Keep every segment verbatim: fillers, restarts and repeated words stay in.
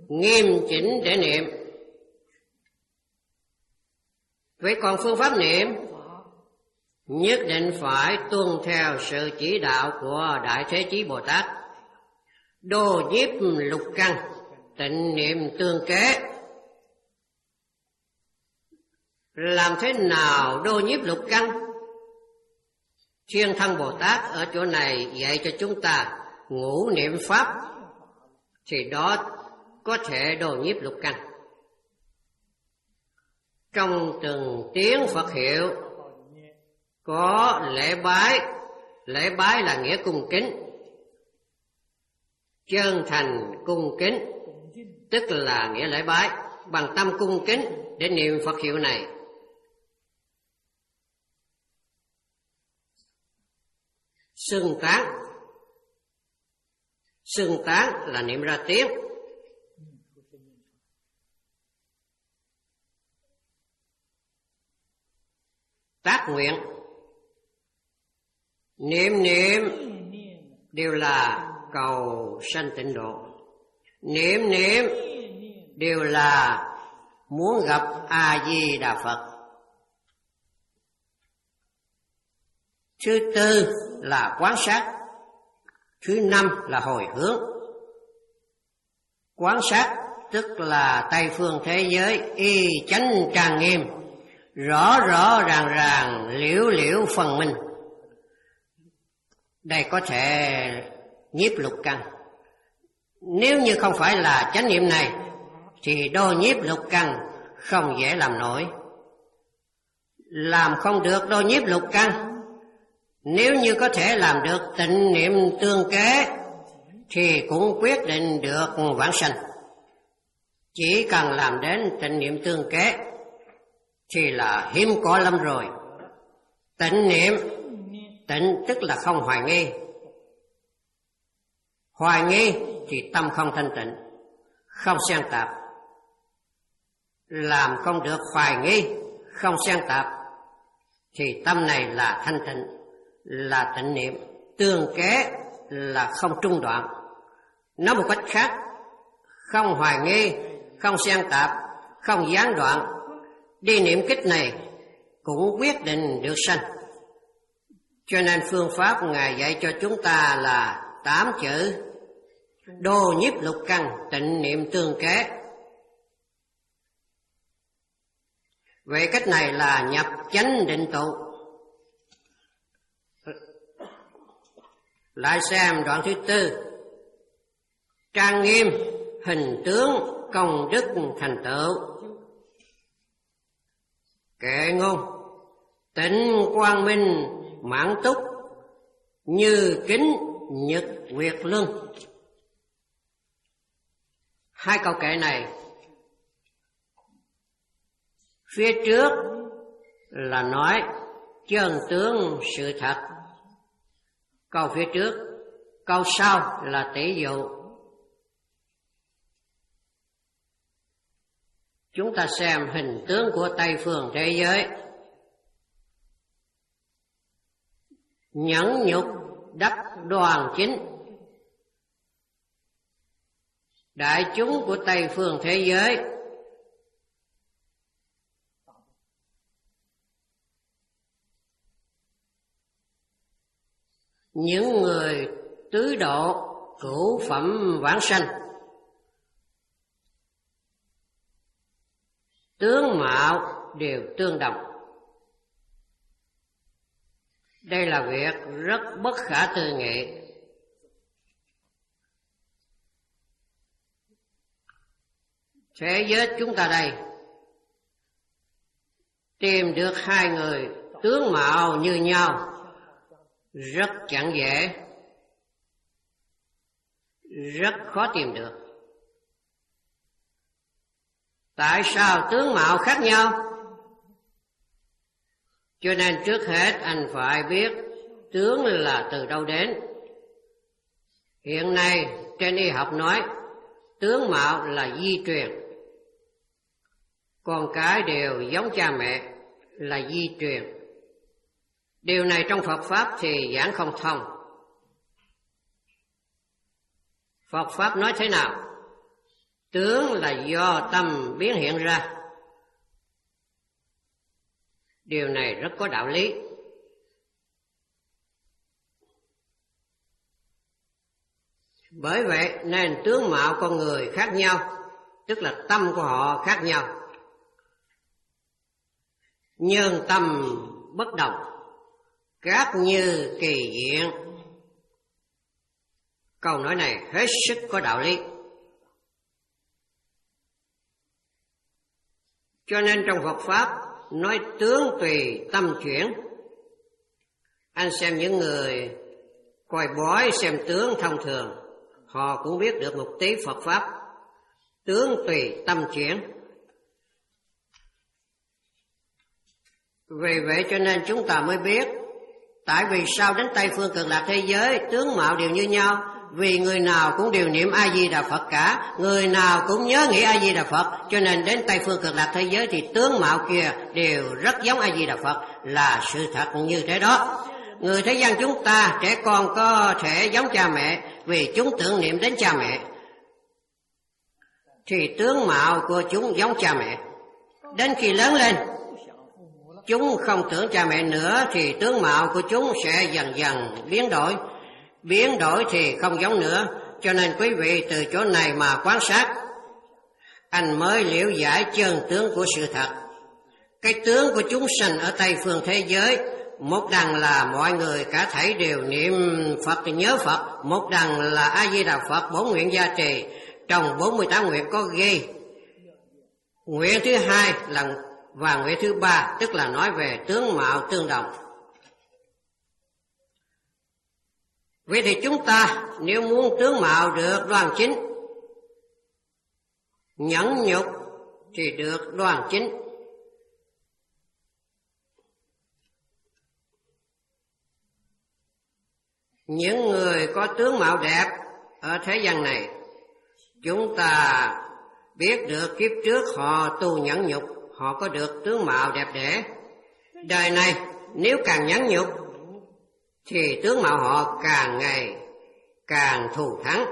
nghiêm chỉnh để niệm. Vậy còn phương pháp niệm nhất định phải tuân theo sự chỉ đạo của Đại Thế Chí Bồ Tát. Đô nhiếp lục căn, tịnh niệm tương kế. Làm thế nào đô nhiếp lục căn? Thiên Thân Bồ Tát ở chỗ này dạy cho chúng ta ngũ niệm pháp, thì đó có thể đô nhiếp lục căn. Trong từng tiếng Phật hiệu có lễ bái. Lễ bái là nghĩa cung kính, chân thành cung kính, tức là nghĩa lễ bái. Bằng tâm cung kính để niệm Phật hiệu này. Xưng tán. Xưng tán là niệm ra tiếng. Tác nguyện. Niệm niệm đều là cầu sanh tịnh độ. Niệm niệm đều là muốn gặp A Di Đà Phật. Thứ tư là quán sát. Thứ năm là hồi hướng. Quán sát tức là Tây phương thế giới y chánh trang nghiêm, rõ rõ ràng ràng, liễu liễu phân minh. Đây có thể nhiếp lục căn. Nếu như không phải là chánh niệm này thì đô nhiếp lục căn không dễ làm nổi. Làm không được đô nhiếp lục căn, nếu như có thể làm được tịnh niệm tương kế thì cũng quyết định được vãng sanh. Chỉ cần làm đến tịnh niệm tương kế thì là hiếm có lắm rồi. Tịnh niệm, tịnh tức là không hoài nghi. Hoài nghi thì tâm không thanh tịnh, không xen tạp. Làm không được hoài nghi, không xen tạp thì tâm này là thanh tịnh, là tịnh niệm. Tương kế là không trung đoạn. Nói một cách khác, không hoài nghi, không xen tạp, không gián đoạn, đi niệm kích này cũng quyết định được sanh. Cho nên phương pháp Ngài dạy cho chúng ta là tám chữ: đô nhiếp lục căn, tịnh niệm tương kế. Vậy cách này là nhập chánh định tụ. Lại xem đoạn thứ tư: trang nghiêm hình tướng công đức thành tựu. Kệ ngôn: tịnh quang minh mãn túc, như kính nhật nguyệt luân. Hai câu kệ này, phía trước là nói chân tướng sự thật, câu phía trước, câu sau là tỷ dụ. Chúng ta xem hình tướng của Tây phương thế giới. Nhẫn nhục đắc đoàn chính. Đại chúng của Tây phương thế giới những người tứ độ cửu phẩm vãng sanh, tướng mạo đều tương đồng. Đây là việc rất bất khả tư nghị. Thế giới chúng ta đây tìm được hai người tướng mạo như nhau rất chẳng dễ, rất khó tìm được. Tại sao tướng mạo khác nhau? Cho nên trước hết anh phải biết tướng là từ đâu đến. Hiện nay trên y học nói tướng mạo là di truyền. Con cái đều giống cha mẹ là di truyền. Điều này trong Phật Pháp thì giảng không thông. Phật Pháp nói thế nào? Tướng là do tâm biến hiện ra. Điều này rất có đạo lý. Bởi vậy nên tướng mạo con người khác nhau, tức là tâm của họ khác nhau. Nhân tâm bất đồng, các như kỳ diện. Câu nói này hết sức có đạo lý. Cho nên trong Phật Pháp nói tướng tùy tâm chuyển. Anh xem những người coi bói xem tướng thông thường, họ cũng biết được một tí Phật Pháp. Tướng tùy tâm chuyển. Vì vậy cho nên chúng ta mới biết tại vì sao đến Tây Phương Cực Lạc thế giới tướng mạo đều như nhau. Vì người nào cũng đều niệm A-di-đà Phật cả, người nào cũng nhớ nghĩ A-di-đà Phật, cho nên đến Tây Phương Cực Lạc thế giới thì tướng mạo kia đều rất giống A-di-đà Phật, là sự thật như thế đó. Người thế gian chúng ta, trẻ con có thể giống cha mẹ vì chúng tưởng niệm đến cha mẹ, thì tướng mạo của chúng giống cha mẹ. Đến khi lớn lên, chúng không tưởng cha mẹ nữa thì tướng mạo của chúng sẽ dần dần biến đổi. Biến đổi thì không giống nữa. Cho nên quý vị từ chỗ này mà quan sát, anh mới liễu giải chân tướng của sự thật. Cái tướng của chúng sanh ở Tây Phương thế giới, một đằng là mọi người cả thảy đều niệm Phật nhớ Phật, một đằng là A-di-đà Phật bổn nguyện gia trì. Trong bốn mươi tám nguyện có ghi nguyện thứ hai là và nguyện thứ ba, tức là nói về tướng mạo tương đồng. Vậy thì chúng ta nếu muốn tướng mạo được đoan chính, nhẫn nhục thì được đoan chính. Những người có tướng mạo đẹp ở thế gian này, chúng ta biết được kiếp trước họ tu nhẫn nhục, họ có được tướng mạo đẹp đẽ. Đời này nếu càng nhẫn nhục thì tướng mạo họ càng ngày càng thù thắng.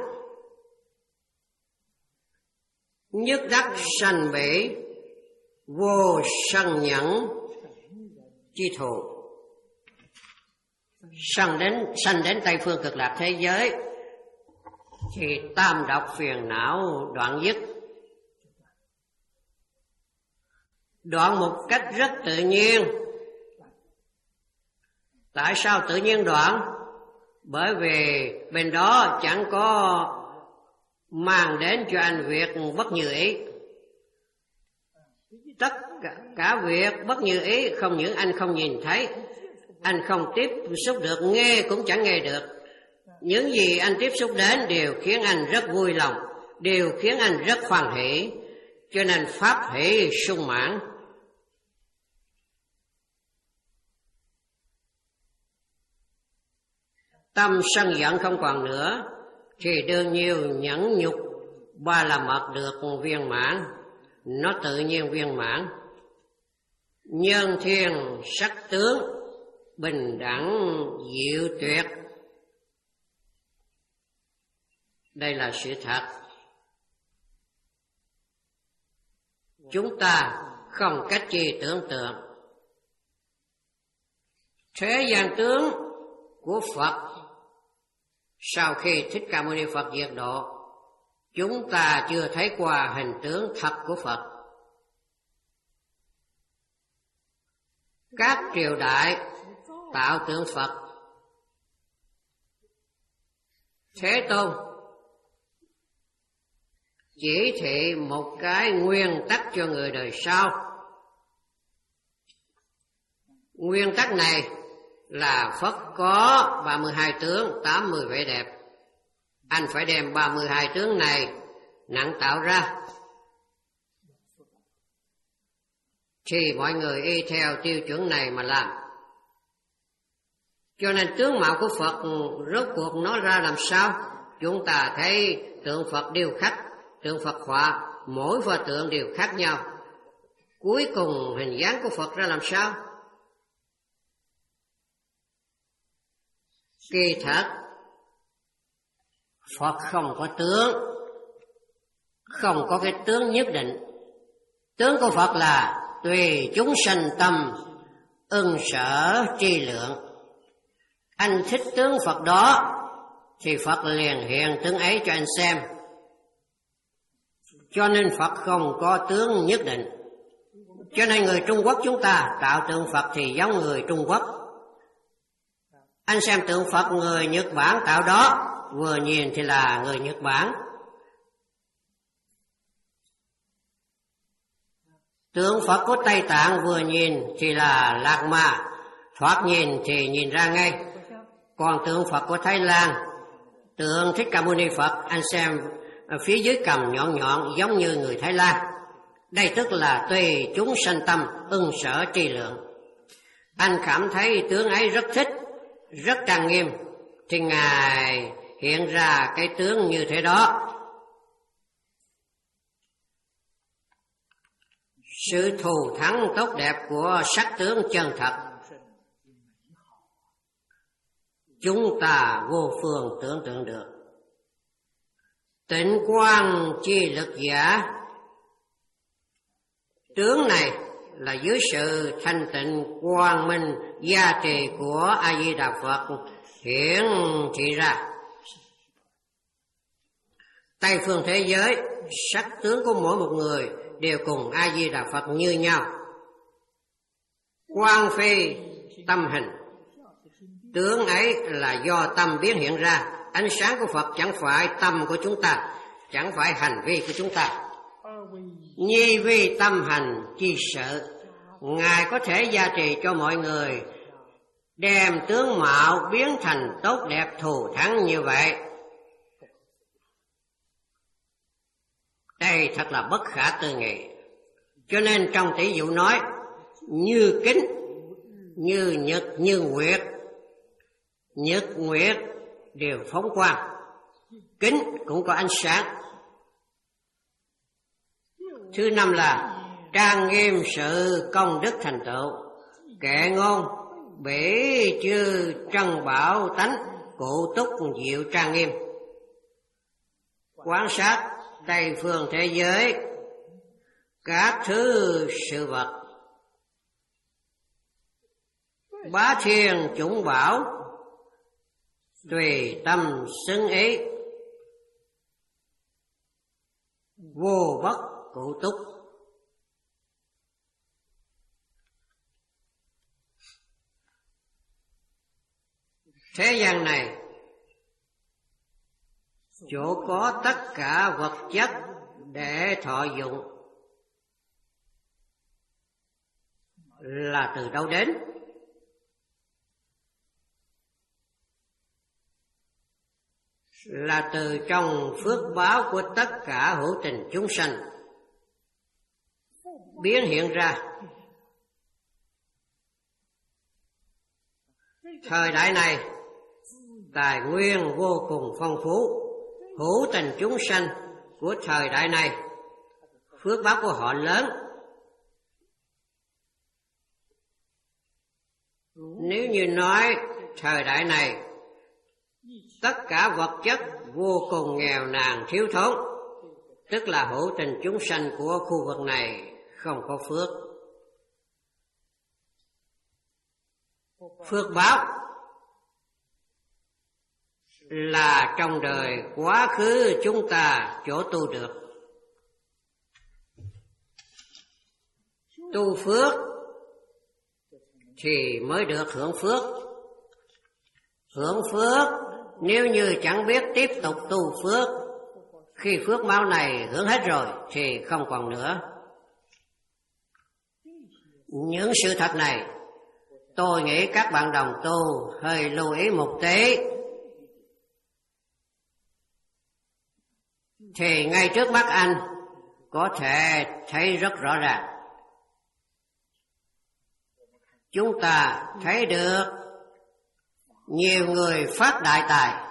Nhất đắc sanh bỉ, vô sân nhẫn chi thù. Sanh đến, sanh đến Tây Phương Cực Lạc thế giới thì tam độc phiền não đoạn dứt. Đoạn một cách rất tự nhiên. Tại sao tự nhiên đoạn? Bởi vì bên đó chẳng có mang đến cho anh việc bất như ý. Tất cả, cả việc bất như ý không những anh không nhìn thấy, anh không tiếp xúc được, nghe cũng chẳng nghe được. Những gì anh tiếp xúc đến đều khiến anh rất vui lòng, đều khiến anh rất hoan hỷ, cho nên pháp hỷ sung mãn. Tâm sân giận không còn nữa thì đương nhiên nhẫn nhục ba la mật được viên mãn, nó tự nhiên viên mãn. Nhân thiên sắc tướng bình đẳng diệu tuyệt, đây là sự thật. Chúng ta không cách chi tưởng tượng. Thế gian tướng của Phật sau khi Thích Ca Mâu Ni Phật diệt độ, chúng ta chưa thấy qua hình tướng thật của Phật. Các triều đại tạo tượng Phật. Thế Tôn chỉ thị một cái nguyên tắc cho người đời sau. Nguyên tắc này là Phật có ba mươi hai tướng, tám mươi vẻ đẹp. Anh phải đem ba mươi hai tướng này nặng tạo ra, thì mọi người y theo tiêu chuẩn này mà làm. Cho nên tướng mạo của Phật rốt cuộc nó ra làm sao? Chúng ta thấy tượng Phật điêu khắc, tượng Phật họa, mỗi pho tượng đều khác nhau. Cuối cùng hình dáng của Phật ra làm sao? Kỳ thật Phật không có tướng, không có cái tướng nhất định. Tướng của Phật là tùy chúng sanh tâm, ưng sở tri lượng. Anh thích tướng Phật đó thì Phật liền hiện tướng ấy cho anh xem. Cho nên Phật không có tướng nhất định. Cho nên người Trung Quốc chúng ta tạo tượng Phật thì giống người Trung Quốc. Anh xem tượng Phật người Nhật Bản tạo đó, vừa nhìn thì là người Nhật Bản. Tượng Phật của Tây Tạng vừa nhìn thì là Lạc Ma, thoạt nhìn thì nhìn ra ngay. Còn tượng Phật của Thái Lan, tượng Thích Ca Mâu Ni Phật, anh xem ở phía dưới cằm nhọn nhọn giống như người Thái Lan. Đây tức là tùy chúng sanh tâm, ưng sở tri lượng. Anh cảm thấy tướng ấy rất thích, rất trang nghiêm, thì Ngài hiện ra cái tướng như thế đó. Sự thù thắng tốt đẹp của sắc tướng chân thật, chúng ta vô phương tưởng tượng được. Tịnh quang chi lực giả, tướng này là dưới sự thanh tịnh quang minh gia trì của A Di Đà Phật hiển thị ra. Tây phương thế giới, sắc tướng của mỗi một người đều cùng A Di Đà Phật như nhau. Quang phi tâm hình, tướng ấy là do tâm biến hiện ra. Ánh sáng của Phật chẳng phải tâm của chúng ta, chẳng phải hành vi của chúng ta. Nhi vi tâm hành chi sự, Ngài có thể gia trì cho mọi người, đem tướng mạo biến thành tốt đẹp thù thắng như vậy. Đây thật là bất khả tư nghị. Cho nên trong tỷ dụ nói, như kính, như nhật, như nguyệt. Nhật nguyệt đều phóng quang, kính cũng có ánh sáng. Thứ năm là trang nghiêm sự công đức thành tựu. Kệ ngôn bể chư trân bảo tánh, cụ túc diệu trang nghiêm. Quan sát Tây phương thế giới, các thứ sự vật, bá thiên chủng bảo, tùy tâm xứng ý, vô bất cụ túc. Thế gian này chỗ có tất cả vật chất để thọ dụng là từ đâu đến? Là từ trong phước báo của tất cả hữu tình chúng sanh biến hiện ra. Thời đại này tài nguyên vô cùng phong phú, hữu tình chúng sanh của thời đại này phước báo của họ lớn. Nếu như nói thời đại này tất cả vật chất vô cùng nghèo nàn thiếu thốn, tức là hữu tình chúng sanh của khu vực này không có phước. Phước báo là trong đời quá khứ chúng ta chỗ tu được. Tu phước thì mới được hưởng phước. Hưởng phước nếu như chẳng biết tiếp tục tu phước, khi phước báo này hưởng hết rồi thì không còn nữa. Những sự thật này tôi nghĩ các bạn đồng tu hơi lưu ý một tí, thì ngay trước mắt anh có thể thấy rất rõ ràng. Chúng ta thấy được nhiều người phát đại tài,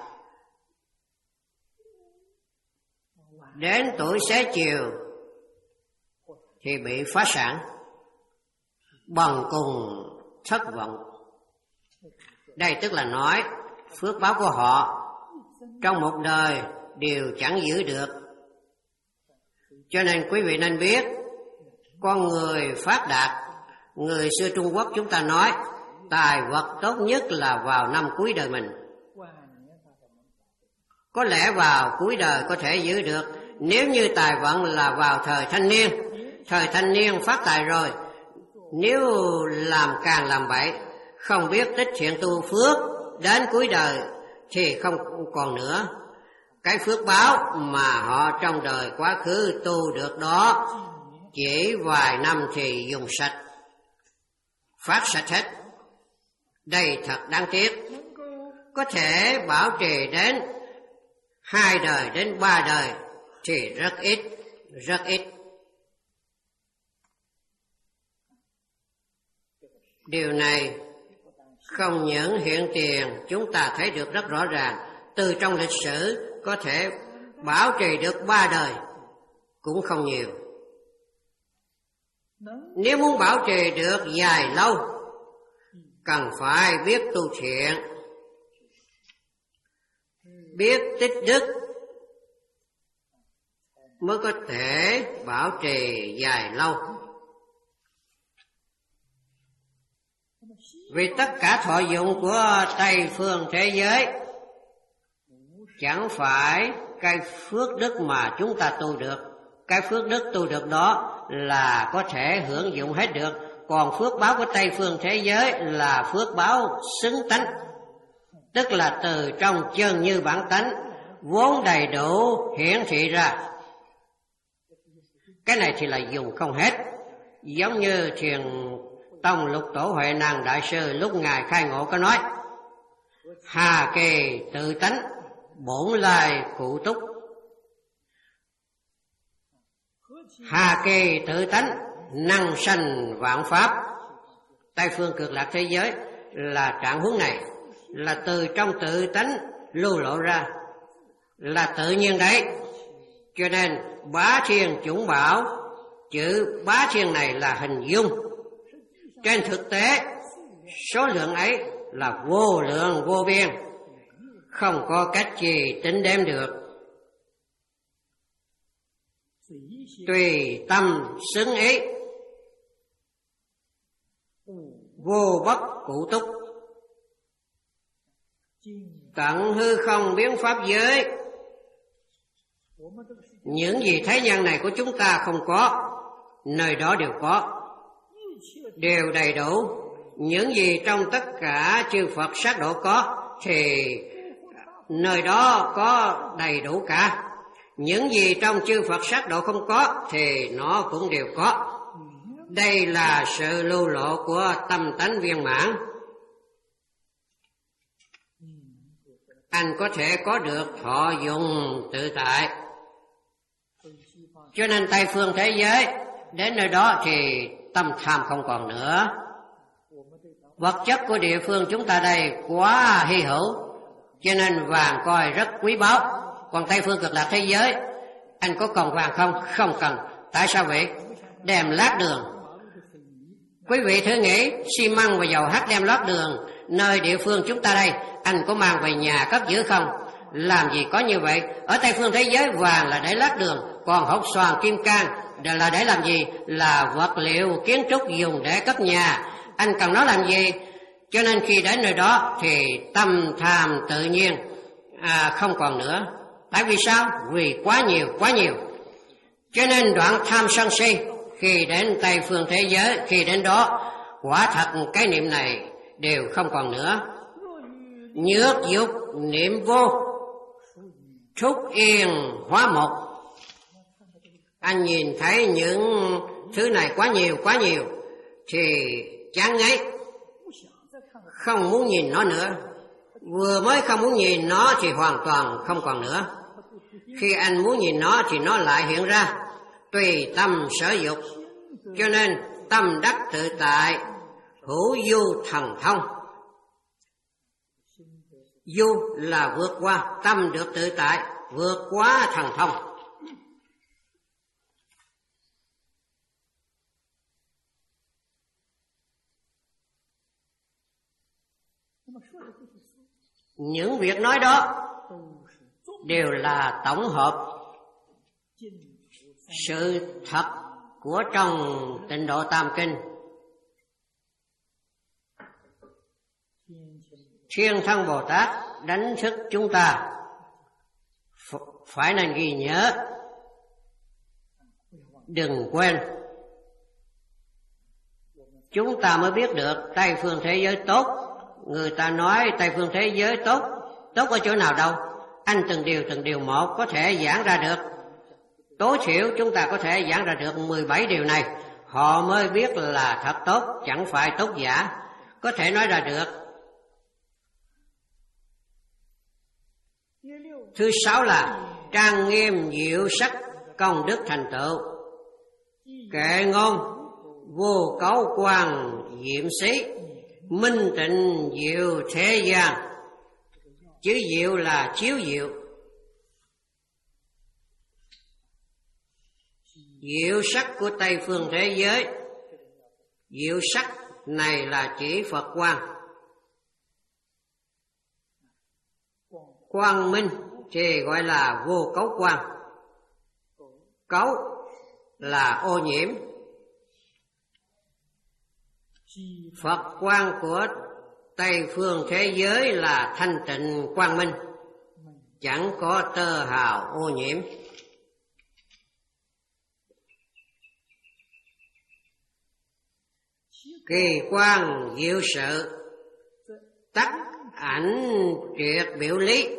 đến tuổi xế chiều thì bị phá sản, bần cùng thất vọng. Đây tức là nói phước báo của họ trong một đời đều chẳng giữ được. Cho nên quý vị nên biết, con người phát đạt, người xưa Trung Quốc chúng ta nói, tài vật tốt nhất là vào năm cuối đời mình. Có lẽ vào cuối đời có thể giữ được, nếu như tài vận là vào thời thanh niên. Thời thanh niên phát tài rồi, nếu làm càng làm bậy, không biết tích thiện tu phước, đến cuối đời thì không còn nữa. Cái phước báo mà họ trong đời quá khứ tu được đó, chỉ vài năm thì dùng sạch, phát sạch hết. Đây thật đáng tiếc. Có thể bảo trì đến hai đời đến ba đời thì rất ít, rất ít. Điều này không những hiện tiền chúng ta thấy được rất rõ ràng, từ trong lịch sử có thể bảo trì được ba đời cũng không nhiều. Nếu muốn bảo trì được dài lâu, cần phải biết tu thiện, biết tích đức mới có thể bảo trì dài lâu. Vì tất cả thọ dụng của Tây phương thế giới chẳng phải cái phước đức mà chúng ta tu được. Cái phước đức tu được đó là có thể hưởng dụng hết được. Còn phước báo của Tây phương thế giới là phước báo xứng tánh, tức là từ trong chân như bản tánh, vốn đầy đủ hiển thị ra. Cái này thì là dùng không hết. Giống như Thiền Tông Lục Tổ Huệ Năng Đại Sư lúc Ngài khai ngộ có nói: hà kỳ tự tánh, bổn lai cụ túc. Hà kỳ tự tánh, năng sanh vạn pháp. Tây phương cực lạc thế giới là trạng huống này, là từ trong tự tánh lưu lộ ra, là tự nhiên đấy. Cho nên bá thiên chủng bảo, chữ bá thiên này là hình dung. Trên thực tế, số lượng ấy là vô lượng vô biên, không có cách gì tính đếm được. Tùy tâm xứng ý, vô bất cụ túc. Tận hư không biến pháp giới, những gì thế gian này của chúng ta không có, nơi đó đều có, đều đầy đủ. Những gì trong tất cả chư Phật sát độ có thì nơi đó có đầy đủ cả. Những gì trong chư Phật sát độ không có thì nó cũng đều có. Đây là sự lưu lộ của tâm tánh viên mãn. Anh có thể có được thọ dụng tự tại. Cho nên Tây phương thế giới đến nơi đó thì tâm tham không còn nữa. Vật chất của địa phương chúng ta đây quá hy hữu, cho nên vàng coi rất quý báu. Còn Tây phương cực lạc thế giới, anh có cần vàng không? Không cần. Tại sao vậy? Đem lát đường. Quý vị thử nghĩ, xi măng và dầu hắt đem lót đường, nơi địa phương chúng ta đây, anh có mang về nhà cất giữ không? Làm gì có như vậy? Ở Tây phương thế giới vàng là để lát đường, còn hột xoàn kim cang là để làm gì? Là vật liệu kiến trúc dùng để cất nhà. Anh cần nó làm gì? Cho nên khi đến nơi đó thì tâm tham tự nhiên à, không còn nữa. Tại vì sao? Vì quá nhiều, quá nhiều. Cho nên đoạn tham sân si khi đến Tây phương thế giới, khi đến đó quả thật cái niệm này đều không còn nữa. Nhược dục niệm vô, trúc yên hóa một. Anh nhìn thấy những thứ này quá nhiều, quá nhiều thì chán ngấy, không muốn nhìn nó nữa. Vừa mới không muốn nhìn nó thì hoàn toàn không còn nữa. Khi anh muốn nhìn nó thì nó lại hiện ra, tùy tâm sở dục. Cho nên tâm đắc tự tại, hữu du thần thông. Du là vượt qua, tâm được tự tại, vượt quá thần thông. Những việc nói đó đều là tổng hợp sự thật của trong Tịnh Độ Tam Kinh. Thiên Thân Bồ Tát đánh thức chúng ta phải nên ghi nhớ, đừng quên. Chúng ta mới biết được Tây phương thế giới tốt. Người ta nói Tây phương thế giới tốt, tốt ở chỗ nào đâu? Anh từng điều từng điều một có thể giảng ra được. Tối thiểu chúng ta có thể giảng ra được mười bảy điều này, họ mới biết là thật tốt, chẳng phải tốt giả, có thể nói ra được. Thứ sáu là trang nghiêm diệu sắc công đức thành tựu. Kệ ngôn vô cấu quan diệm xí, minh tịnh diệu thế gian. Chữ diệu là chiếu diệu. Diệu sắc của Tây phương thế giới, diệu sắc này là chỉ Phật quang. Quang minh thì gọi là vô cấu quang. Cấu là ô nhiễm. Phật quang của Tây phương thế giới là thanh tịnh quang minh, chẳng có tơ hào ô nhiễm. Kỳ quan diệu sự, tắc ảnh triệt biểu lý.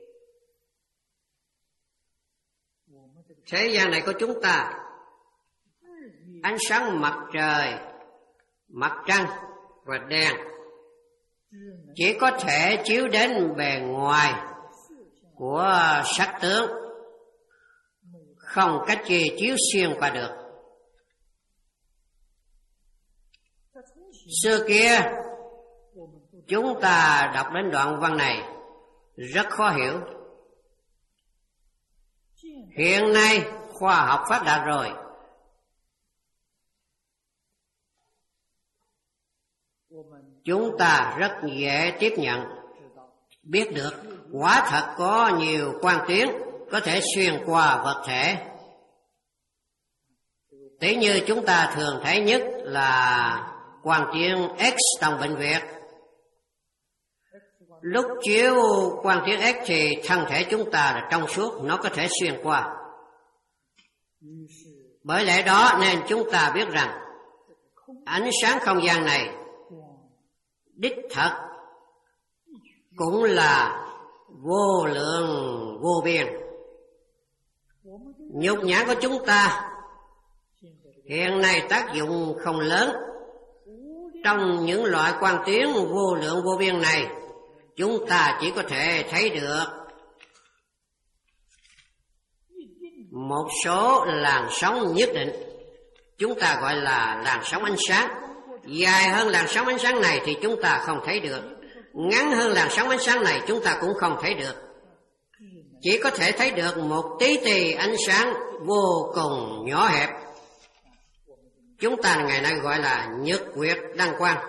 Thế gian này của chúng ta, ánh sáng mặt trời, mặt trăng và đèn chỉ có thể chiếu đến bề ngoài của sắc tướng, không cách gì chiếu xuyên qua được. Xưa kia chúng ta đọc đến đoạn văn này rất khó hiểu. Hiện nay khoa học phát đạt rồi, chúng ta rất dễ tiếp nhận, biết được quả thật có nhiều quang tuyến có thể xuyên qua vật thể. Tỷ như chúng ta thường thấy nhất là quang tuyến X trong bệnh viện. Lúc chiếu quang tuyến X thì thân thể chúng ta là trong suốt, nó có thể xuyên qua. Bởi lẽ đó nên chúng ta biết rằng ánh sáng không gian này đích thật cũng là vô lượng vô biên. Nhục nhã của chúng ta hiện nay tác dụng không lớn. Trong những loại quang tuyến vô lượng vô biên này, chúng ta chỉ có thể thấy được một số làn sóng nhất định, chúng ta gọi là làn sóng ánh sáng. Dài hơn làn sóng ánh sáng này thì chúng ta không thấy được, ngắn hơn làn sóng ánh sáng này chúng ta cũng không thấy được. Chỉ có thể thấy được một tí tì ánh sáng vô cùng nhỏ hẹp. Chúng ta ngày nay gọi là nhật nguyệt đăng quang.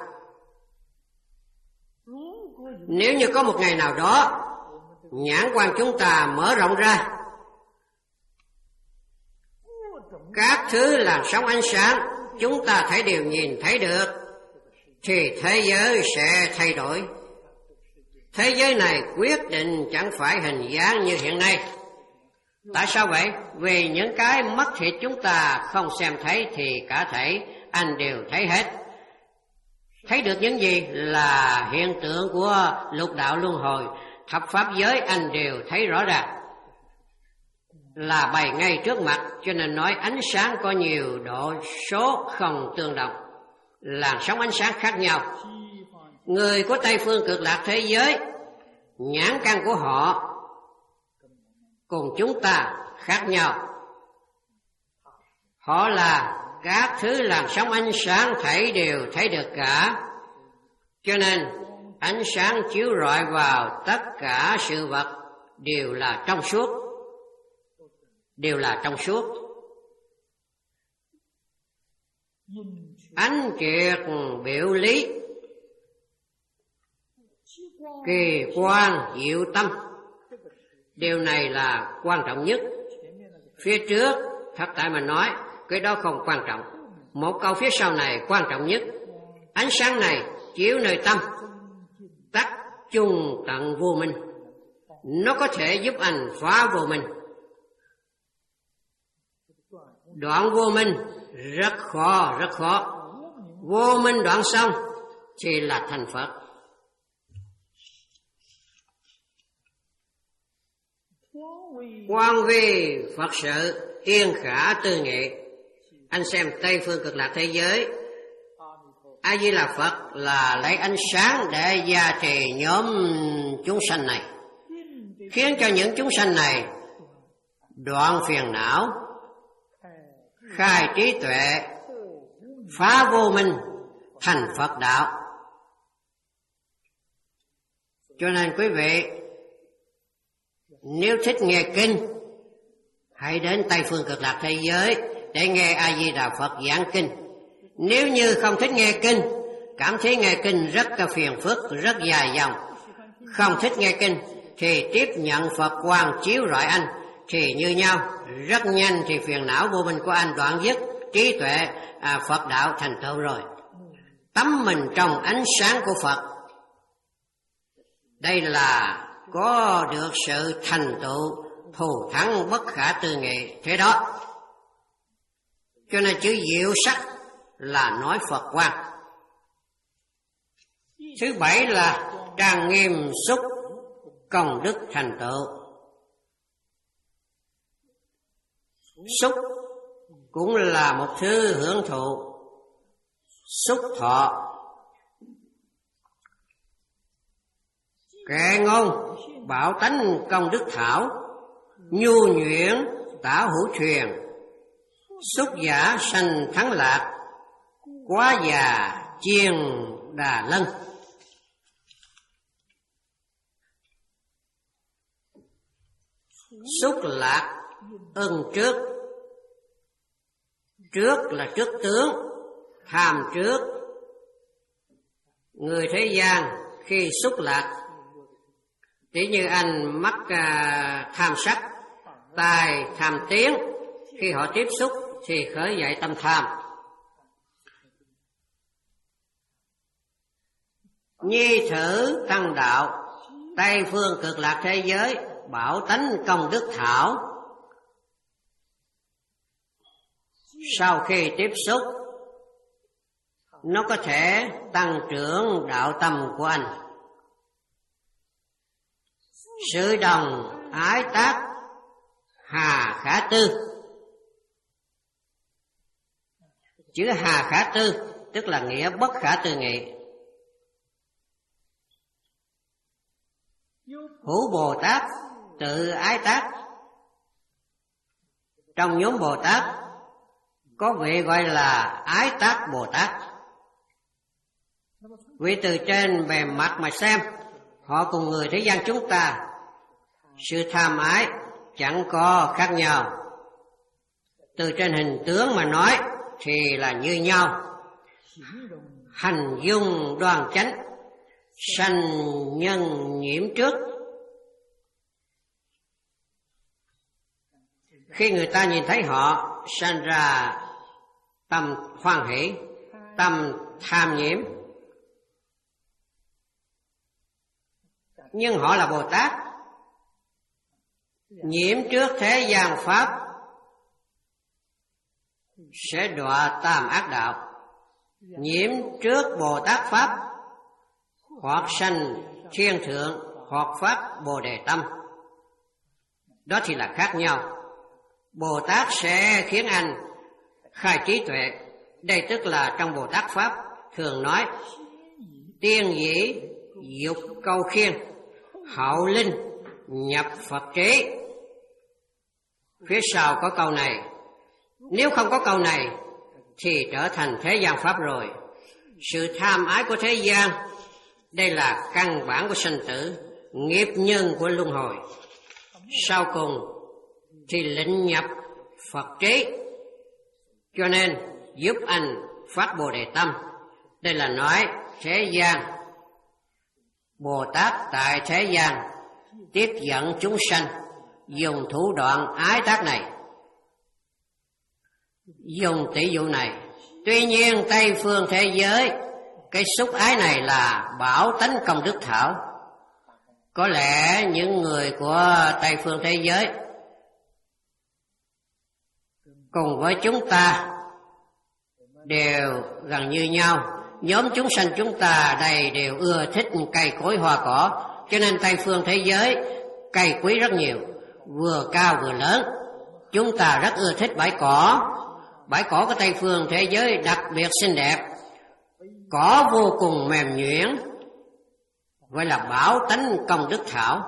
Nếu như có một ngày nào đó nhãn quan chúng ta mở rộng ra, các thứ làn sóng ánh sáng chúng ta thấy đều nhìn thấy được, thì thế giới sẽ thay đổi. Thế giới này quyết định chẳng phải hình dáng như hiện nay. Tại sao vậy? Vì những cái mắt thịt chúng ta không xem thấy thì cả thảy anh đều thấy hết. Thấy được những gì là hiện tượng của lục đạo luân hồi, thập pháp giới anh đều thấy rõ ràng, là bày ngay trước mặt. Cho nên nói ánh sáng có nhiều độ số không tương đồng, làn sóng ánh sáng khác nhau. Người của Tây phương cực lạc thế giới, nhãn căn của họ cùng chúng ta khác nhau. Họ là các thứ làn sóng ánh sáng thảy đều thấy được cả. Cho nên ánh sáng chiếu rọi vào tất cả sự vật đều là trong suốt, đều là trong suốt. Ánh triệt biểu lý, kỳ quan diệu tâm, điều này là quan trọng nhất. Phía trước thật tại mà nói, cái đó không quan trọng. Một câu phía sau này quan trọng nhất. Ánh sáng này chiếu nơi tâm, tắc chung tận vô minh. Nó có thể giúp anh phá vô minh. Đoạn vô minh rất khó, rất khó. Vô minh đoạn xong thì là thành Phật. Quan vi Phật sự, yên khả tư nghệ. Anh xem Tây phương cực lạc thế giới, A Di Đà Phật là lấy ánh sáng để gia trì nhóm chúng sanh này, khiến cho những chúng sanh này đoạn phiền não, khai trí tuệ, phá vô minh, thành Phật đạo. Cho nên quý vị nếu thích nghe kinh, hãy đến Tây phương cực lạc thế giới để nghe A Di Đà Phật giảng kinh. Nếu như không thích nghe kinh, cảm thấy nghe kinh rất phiền phức, rất dài dòng, không thích nghe kinh, thì tiếp nhận Phật quang chiếu rọi anh, thì như nhau, rất nhanh thì phiền não vô minh của anh đoạn dứt, trí tuệ à, Phật đạo thành tựu rồi. Tắm mình trong ánh sáng của Phật, đây là có được sự thành tựu thù thắng bất khả tư nghị thế đó. Cho nên chữ diệu sắc là nói Phật quang. Thứ bảy là trang nghiêm xúc công đức thành tựu. Xúc cũng là một thứ hưởng thụ, xúc thọ. Kệ ngôn bảo tánh công đức thảo, nhu nhuyễn tả hữu truyền, xúc giả sanh thắng lạc, quá già chiên đà lân. Xúc lạc ưng trước, trước là trước tướng, tham trước. Người thế gian khi xúc lạc, chỉ như anh mắt à, tham sắc, tai tham tiếng, khi họ tiếp xúc thì khởi dậy tâm tham. Nhi thử tăng đạo, Tây phương cực lạc thế giới, bảo tánh công đức thảo. Sau khi tiếp xúc, nó có thể tăng trưởng đạo tâm của anh. Sự đồng ái tác hà khả tư. Chữ hà khả tư tức là nghĩa bất khả tư nghị. Hữu Bồ Tát tự ái tác. Trong nhóm Bồ Tát có vị gọi là ái tác Bồ Tát. Vì từ trên bề mặt mà xem, họ cùng người thế gian chúng ta, sự tham ái chẳng có khác nhau. Từ trên hình tướng mà nói thì là như nhau. Hành dung đoan chánh, sanh nhân nhiễm trước. Khi người ta nhìn thấy họ, sanh ra tâm hoan hỷ, tâm tham nhiễm. Nhưng họ là Bồ Tát, nhiễm trước thế gian pháp, sẽ đọa tam ác đạo. Nhiễm trước Bồ Tát pháp, hoặc sanh thiên thượng, hoặc phát Bồ Đề tâm. Đó thì là khác nhau. Bồ Tát sẽ khiến anh khai trí tuệ. Đây tức là trong Bồ Tát pháp thường nói tiên dĩ dục câu khiên, hậu linh nhập Phật trí. Phía sau có câu này. Nếu không có câu này thì trở thành thế gian pháp rồi. Sự tham ái của thế gian, đây là căn bản của sanh tử, nghiệp nhân của luân hồi. Sau cùng thì lĩnh nhập Phật trí. Cho nên giúp anh phát Bồ Đề tâm. Đây là nói thế gian, Bồ Tát tại thế gian tiếp dẫn chúng sanh dùng thủ đoạn ái tác này. dùng tỷ dụ này. Tuy nhiên Tây phương thế giới, cái xúc ái này là bảo tánh công đức thảo. Có lẽ những người của Tây phương thế giới cùng với chúng ta đều gần như nhau. Nhóm chúng sanh chúng ta đây đều ưa thích cây cối hoa cỏ, cho nên Tây phương thế giới cây quý rất nhiều, vừa cao vừa lớn. Chúng ta rất ưa thích bãi cỏ. Bãi cỏ của Tây phương thế giới đặc biệt xinh đẹp, cỏ vô cùng mềm nhuyễn, gọi là bảo tánh công đức thảo.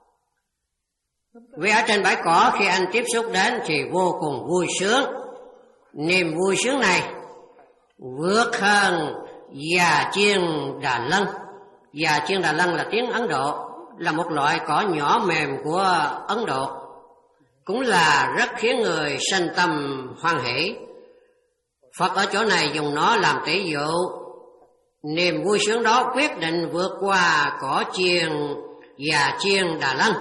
Vì ở trên bãi cỏ khi anh tiếp xúc đến thì vô cùng vui sướng. Niềm vui sướng này vượt hơn già chiên Đà Lân. Già chiên Đà Lân là tiếng Ấn Độ, là một loại cỏ nhỏ mềm của Ấn Độ, cũng là rất khiến người sanh tâm hoan hỷ. Phật ở chỗ này dùng nó làm tỷ dụ. Niềm vui sướng đó quyết định vượt qua cỏ chiên già chiên Đà Lân.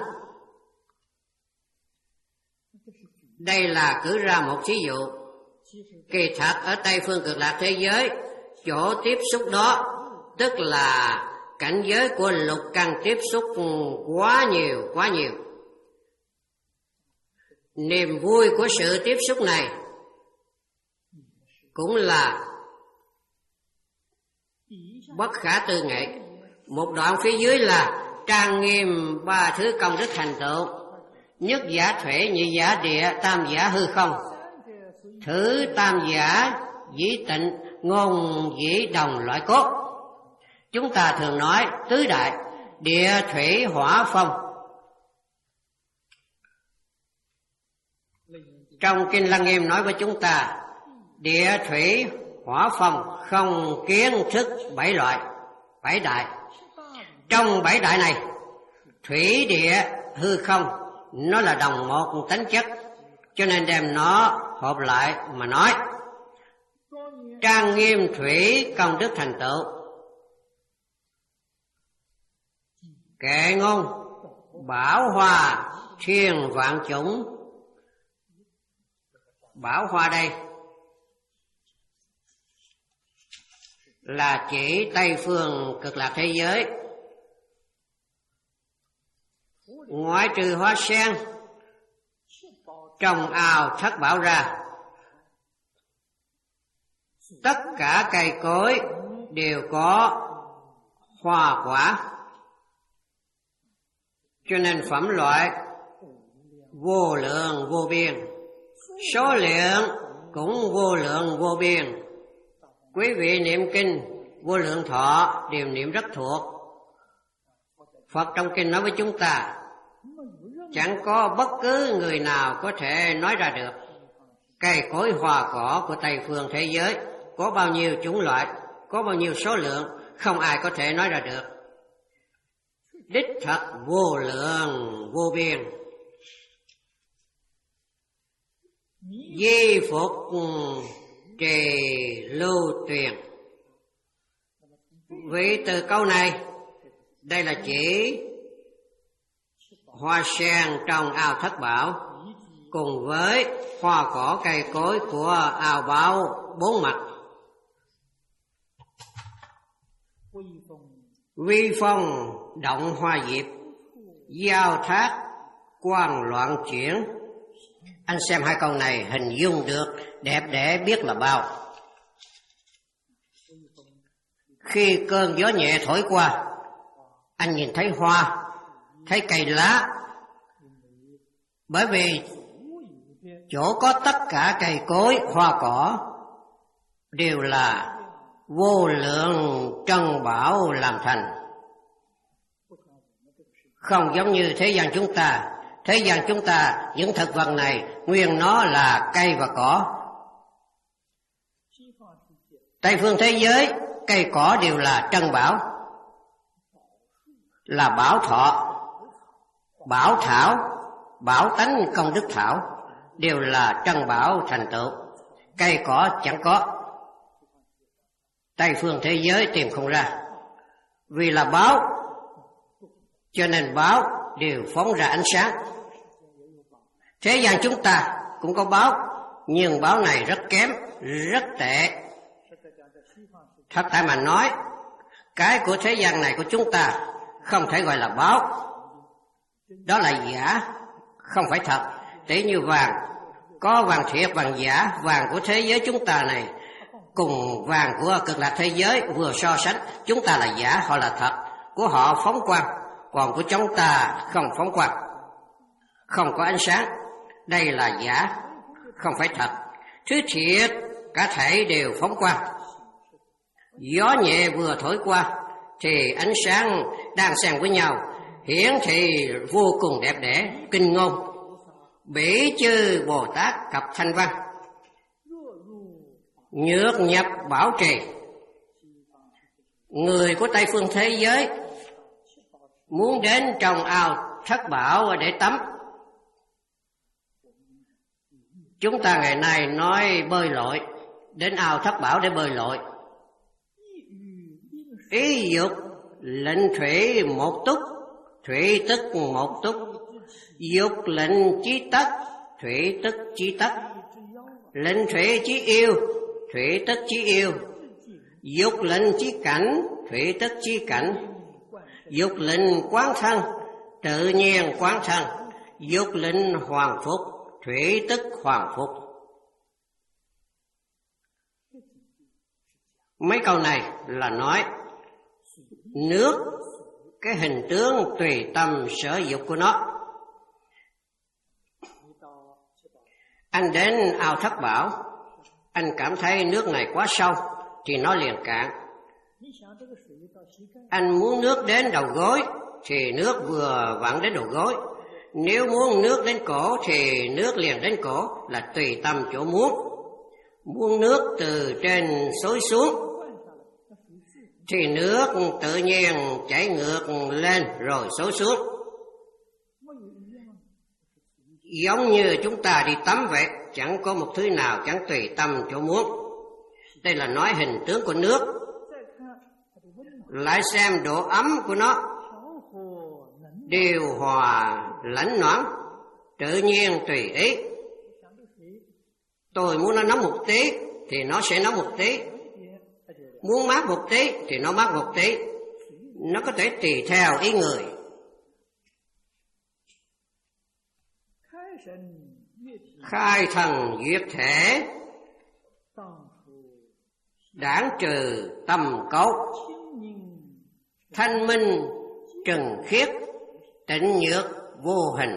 Đây là cử ra một thí dụ. Kỳ thật ở Tây phương cực lạc thế giới, chỗ tiếp xúc đó tức là cảnh giới của lục căn tiếp xúc quá nhiều, quá nhiều. Niềm vui của sự tiếp xúc này cũng là bất khả tư nghị. Một đoạn phía dưới là trang nghiêm ba thứ công đức thành tựu: nhất giả thuế, nhị giả địa, tam giả hư không. Thứ tam giả dĩ tịnh, ngôn dĩ đồng loại cốt. Chúng ta thường nói tứ đại: địa, thủy, hỏa, phong. Trong Kinh Lăng Nghiêm nói với chúng ta địa, thủy, hỏa, phong không kiến thức bảy loại, bảy đại. Trong bảy đại này, thủy, địa, hư không nó là đồng một tánh chất, cho nên đem nó hợp lại mà nói. Trang nghiêm thủy công đức thành tựu, kệ ngôn bảo hoa thiên vạn chủng. Bảo hoa đây là chỉ Tây phương cực lạc thế giới. Ngoại trừ hoa sen trong ao thất bảo ra, tất cả cây cối đều có hoa quả, cho nên phẩm loại vô lượng vô biên, số lượng cũng vô lượng vô biên. Quý vị niệm kinh Vô Lượng Thọ đều niệm rất thuộc. Phật trong kinh nói với chúng ta chẳng có bất cứ người nào có thể nói ra được cây cối hoa cỏ của Tây phương thế giới có bao nhiêu chủng loại, có bao nhiêu số lượng, không ai có thể nói ra được. Đích thật vô lượng vô biên. Di phục trì lưu truyền. Vì từ câu này, đây là chỉ hoa sen trong ao thất bảo cùng với hoa cỏ cây cối của ao báo bốn mặt. Vi phong động hoa diệp, giao thác quang loạn chuyển. Anh xem hai câu này hình dung được đẹp để biết là bao. Khi cơn gió nhẹ thổi qua, anh nhìn thấy hoa, thấy cây lá. Bởi vì chỗ có tất cả cây cối, hoa cỏ đều là vô lượng trân bảo làm thành. Không giống như thế gian chúng ta. Thế gian chúng ta, những thực vật này nguyên nó là cây và cỏ. Tây phương thế giới, cây cỏ đều là trân bảo, là bảo thọ, bảo thảo, bảo tánh công đức thảo, đều là trân bảo thành tựu. Cây cỏ chẳng có. Tây phương thế giới tìm không ra. Vì là báo, cho nên báo đều phóng ra ánh sáng. Thế gian chúng ta cũng có báo, nhưng báo này rất kém, rất tệ. Thật tại mà nói, cái của thế gian này của chúng ta không thể gọi là báo. Đó là giả, không phải thật. Tỷ như vàng, có vàng thiệt, vàng giả. Vàng của thế giới chúng ta này cùng vàng của cực lạc thế giới vừa so sánh, chúng ta là giả, họ là thật. Của họ phóng quang, còn của chúng ta không phóng quang, không có ánh sáng. Đây là giả, không phải thật. Thứ thiệt cả thảy đều phóng quang. Gió nhẹ vừa thổi qua thì ánh sáng đang xen với nhau, hiển thị vô cùng đẹp đẽ, kinh ngôn. Bỉ chư Bồ Tát cập thanh văn, nhược nhập bảo trì. Người của Tây phương thế giới muốn đến trong ao thất bảo để tắm. Chúng ta ngày nay nói bơi lội, đến ao thất bảo để bơi lội. Ý dục lệnh thủy một túc, thủy tức một túc. Dục lệnh chí tất, thủy tức chí tất. Lệnh thủy chí yêu, thủy tức chí yêu. Dục lệnh chí cảnh, thủy tức chí cảnh. Dục lệnh quán thân, tự nhiên quán thân. Dục lệnh hoàng phục, thủy tức hoàng phục. Mấy câu này là nói nước, cái hình tướng tùy tâm sở dục của nó. Anh đến ao thất bảo, anh cảm thấy nước này quá sâu thì nó liền cạn. Anh muốn nước đến đầu gối thì nước vừa vặn đến đầu gối. Nếu muốn nước đến cổ thì nước liền đến cổ, là tùy tâm chỗ muốn. Muốn nước từ trên xối xuống thì nước tự nhiên chảy ngược lên rồi xối xuống. Giống như chúng ta đi tắm vậy, chẳng có một thứ nào chẳng tùy tâm chỗ muốn. Đây là nói hình tướng của nước. Lại xem độ ấm của nó, điều hòa lãnh noãn, tự nhiên tùy ý. Tôi muốn nó nóng một tí thì nó sẽ nóng một tí, muốn mát một tí thì nó mát một tí. Nó có thể tùy theo ý người. Khai thần duyệt thể, đảng trừ tâm cấu. Thanh minh trừng khiết, tịnh nhược vô hình.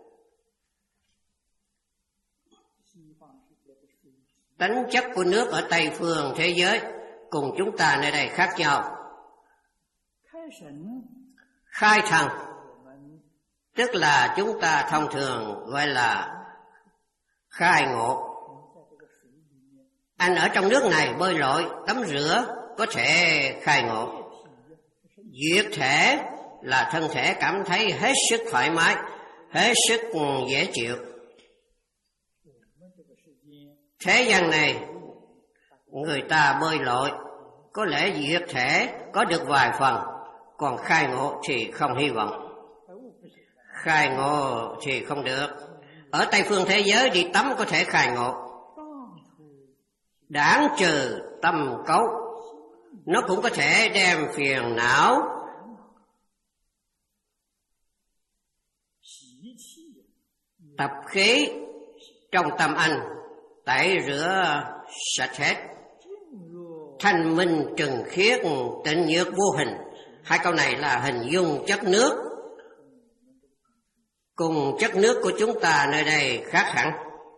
Tính chất của nước ở Tây phương thế giới cùng chúng ta nơi đây khác nhau. Khai thần tức là chúng ta thông thường gọi là khai ngộ. Anh ở trong nước này bơi lội, tắm rửa có thể khai ngộ. Duyệt thể là thân thể cảm thấy hết sức thoải mái, hết sức dễ chịu. Thế gian này người ta bơi lội có lẽ duyệt thể có được vài phần, còn khai ngộ thì không hy vọng. Khai ngộ thì không được. Ở Tây phương thế giới đi tắm có thể khai ngộ. Đảng trừ tâm cấu, nó cũng có thể đem phiền não tập khí trong tâm anh tẩy rửa sạch hết. Thanh minh trừng khiết, tịnh nhược vô hình. Hai câu này là hình dung chất nước, cùng chất nước của chúng ta nơi đây khác hẳn.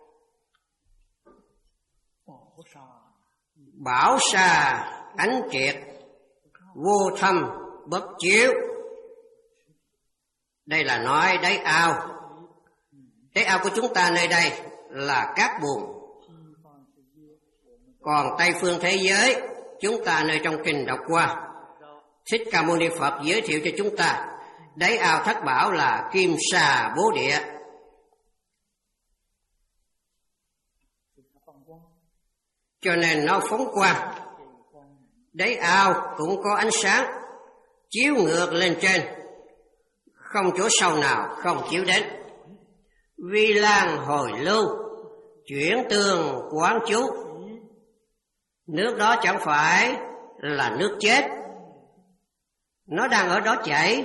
Bảo sa ánh triệt, vô thâm bất chiếu. Đây là nói đáy ao. Đáy ao của chúng ta nơi đây là cát bùn. Còn Tây phương thế giới, chúng ta nơi trong kinh đọc qua, Thích Ca Mâu Ni Phật giới thiệu cho chúng ta đáy ao thất bảo là kim sa bố địa. Cho nên nó phóng quang. Đáy ao cũng có ánh sáng chiếu ngược lên trên, không chỗ sâu nào không chiếu đến. Vi lan hồi lưu, chuyển tương quán chú. Nước đó chẳng phải là nước chết, nó đang ở đó chảy.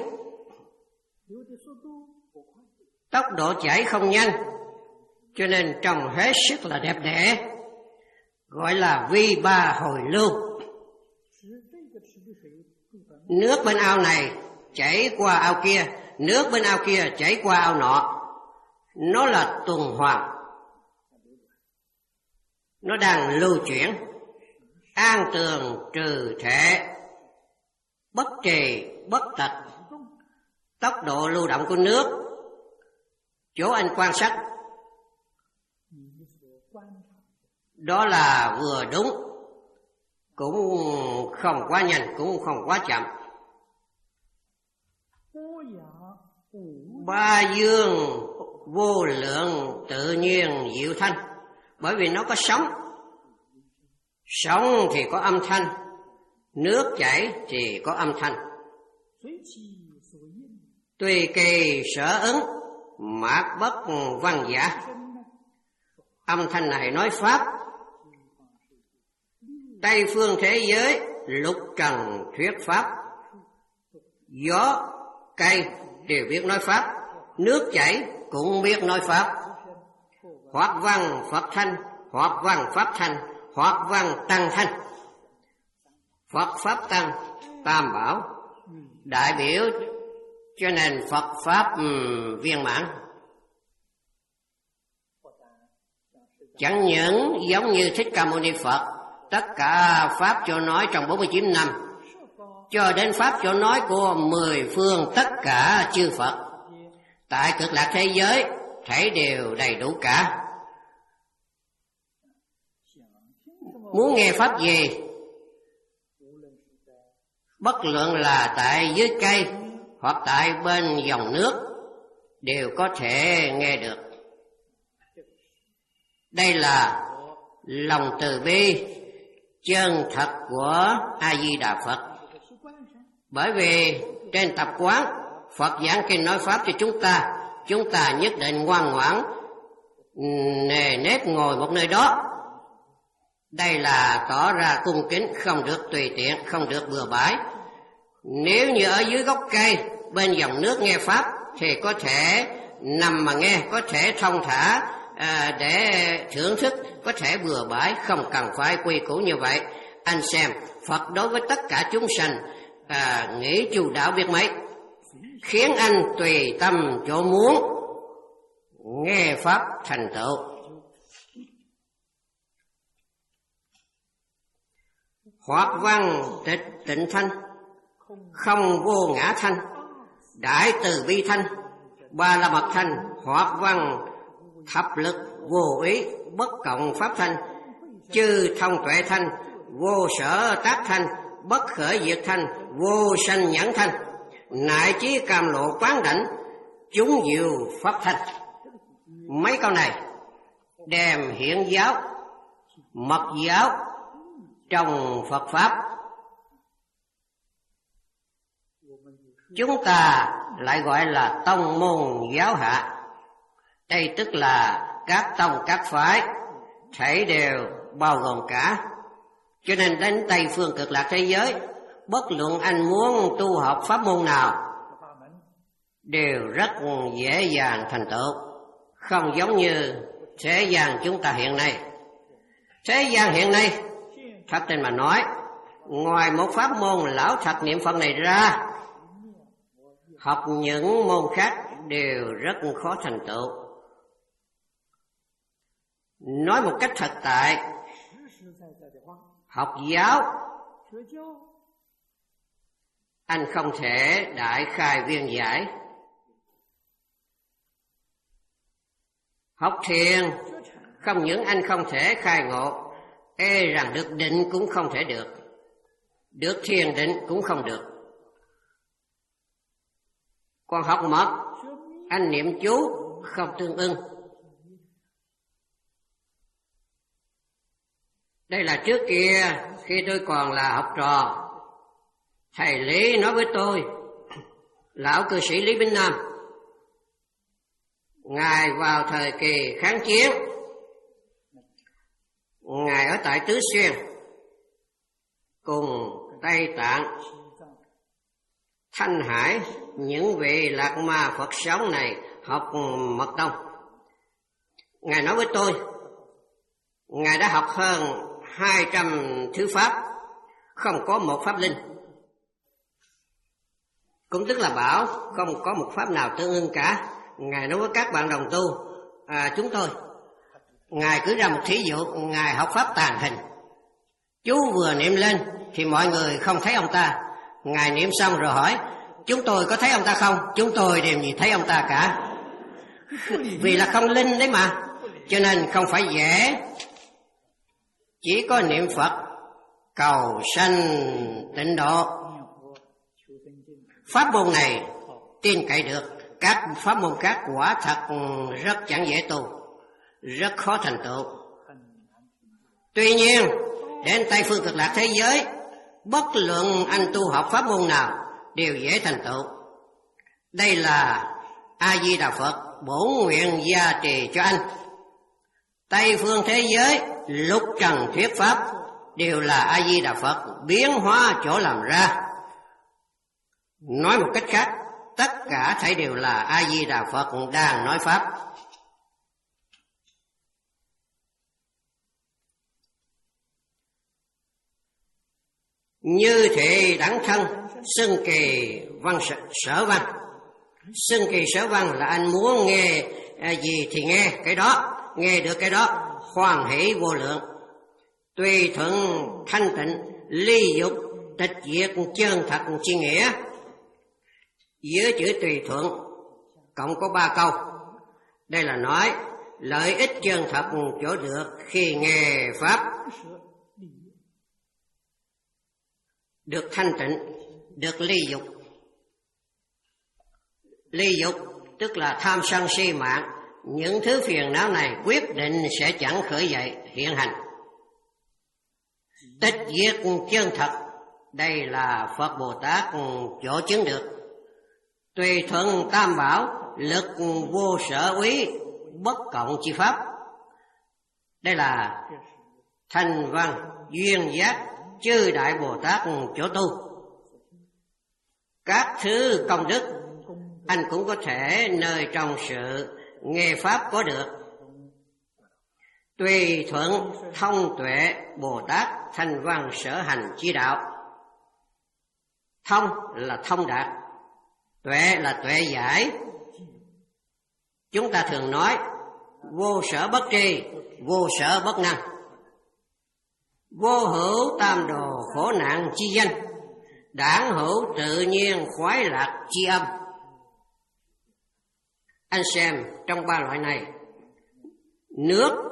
Tốc độ chảy không nhanh, cho nên trông hết sức là đẹp đẽ, gọi là vi ba hồi lưu. Nước bên ao này chảy qua ao kia, nước bên ao kia chảy qua ao nọ. Nó là tuần hoàn, nó đang lưu chuyển, an tường trừ thể, bất trì bất tật. Tốc độ lưu động của nước, chỗ anh quan sát đó là vừa đúng, cũng không quá nhanh, cũng không quá chậm. Ba dương vô lượng tự nhiên diệu thanh, bởi vì nó có sóng. Sóng thì có âm thanh, nước chảy thì có âm thanh. Tùy kỳ sở ứng, mạc bất văn giả. Âm thanh này nói pháp. Tây phương thế giới lục trần thuyết pháp. Gió, cây đều biết nói pháp, nước chảy cũng biết nói pháp. Hoặc văn Phật thanh, hoặc văn pháp thanh, hoặc văn tăng thanh. Phật pháp tăng tam bảo đại biểu, cho nên Phật pháp um, viên mãn. Chẳng những giống như Thích Ca Mâu Ni Phật, tất cả pháp cho nói trong bốn mươi chín năm, cho đến pháp cho nói của mười phương tất cả chư Phật, tại cực lạc thế giới thảy đều đầy đủ cả. Muốn nghe pháp gì, bất luận là tại dưới cây hoặc tại bên dòng nước, đều có thể nghe được. Đây là lòng từ bi chân thật của A Di Đà Phật. Bởi vì trên tập quán Phật giảng kinh nói pháp cho chúng ta, chúng ta nhất định ngoan ngoãn nề nếp ngồi một nơi đó. Đây là tỏ ra cung kính, không được tùy tiện, không được bừa bãi. Nếu như ở dưới gốc cây bên dòng nước nghe pháp thì có thể nằm mà nghe, có thể thông thả à, để thưởng thức, có thể bừa bãi, không cần phải quy củ như vậy. Anh xem, Phật đối với tất cả chúng sanh à, nghĩ chu đáo biết mấy, khiến anh tùy tâm chỗ muốn nghe pháp thành tựu. Hoặc văn tịch tịnh thanh, không vô ngã thanh, đại từ bi thanh, ba la mật thanh. Hoặc văn thập lực vô ý, bất cộng pháp thanh, chư thông tuệ thanh, vô sở tác thanh, bất khởi diệt thanh, vô sanh nhẫn thanh, nại chí cam lộ quán đảnh, chúng diệu pháp thanh. Mấy câu này đem hiển giáo, mật giáo trong Phật pháp. Chúng ta lại gọi là tông môn giáo hạ. Đây tức là các tông các phái thảy đều bao gồm cả. Cho nên đến Tây phương cực lạc thế giới, bất luận anh muốn tu học pháp môn nào đều rất dễ dàng thành tựu, không giống như thế gian chúng ta hiện nay. Thế gian hiện nay, thật tình mà nói, ngoài một pháp môn lão thật niệm Phật này ra, học những môn khác đều rất khó thành tựu. Nói một cách thật tại, học giáo anh không thể đại khai viên giải. Học thiền không những anh không thể khai ngộ, e rằng được định cũng không thể được, được thiền định cũng không được. Còn học mật, anh niệm chú không tương ưng. Đây là trước kia khi tôi còn là học trò, thầy Lý nói với tôi, lão cư sĩ Lý Bính Nam, ngài vào thời kỳ kháng chiến Ngài ở tại Tứ Xuyên cùng Tây Tạng, Thanh Hải, những vị Lạc Ma Phật sống này học mật tông. Ngài nói với tôi, Ngài đã học hơn hai trăm thứ pháp, không có một pháp linh. Cũng tức là bảo không có một pháp nào tương ưng cả. Ngài nói với các bạn đồng tu, à, chúng tôi, Ngài cứ ra một thí dụ, Ngài học pháp tàng hình. Chú vừa niệm lên thì mọi người không thấy ông ta. Ngài niệm xong rồi hỏi, chúng tôi có thấy ông ta không? Chúng tôi đều nhìn thấy ông ta cả. Vì là không linh đấy mà, cho nên không phải dễ. Chỉ có niệm Phật cầu sanh tịnh độ. Pháp môn này tin cậy được. Các pháp môn khác quả thật rất chẳng dễ tu, rất khó thành tựu. Tuy nhiên đến Tây Phương Cực Lạc thế giới, bất luận anh tu học pháp môn nào đều dễ thành tựu. Đây là A Di Đà Phật bổn nguyện gia trì cho anh. Tây phương thế giới lục trần thuyết pháp đều là A Di Đà Phật biến hóa chỗ làm ra. Nói một cách khác, tất cả thảy đều là A Di Đà Phật đang nói pháp. Như thị đẳng thân, xưng kỳ văn sở, sở văn. Xưng kỳ sở văn là anh muốn nghe gì thì nghe cái đó, nghe được cái đó, hoan hỷ vô lượng. Tùy thuận thanh tịnh, ly dục, tịch diệt chân thật chi nghĩa. Giữa chữ tùy thuận cộng có ba câu. Đây là nói lợi ích chân thật chỗ được khi nghe pháp, được thanh tịnh, được ly dục. Ly dục tức là tham sân si mạng, những thứ phiền não này quyết định sẽ chẳng khởi dậy hiện hành. Tịch diệt chân thật, đây là Phật Bồ Tát chỗ chứng được. Tùy thuận tam bảo, lực vô sở úy, bất cộng chi pháp. Đây là thanh văn duyên giác chư Đại Bồ Tát chỗ tu. Các thứ công đức anh cũng có thể nơi trong sự nghe pháp có được. Tùy thuận thông tuệ Bồ Tát thanh văn sở hành chi đạo. Thông là thông đạt, tuệ là tuệ giải. Chúng ta thường nói vô sở bất tri, vô sở bất năng. Vô hữu tam đồ khổ nạn chi danh, đảng hữu tự nhiên khoái lạc chi âm. Anh xem trong ba loại này, nước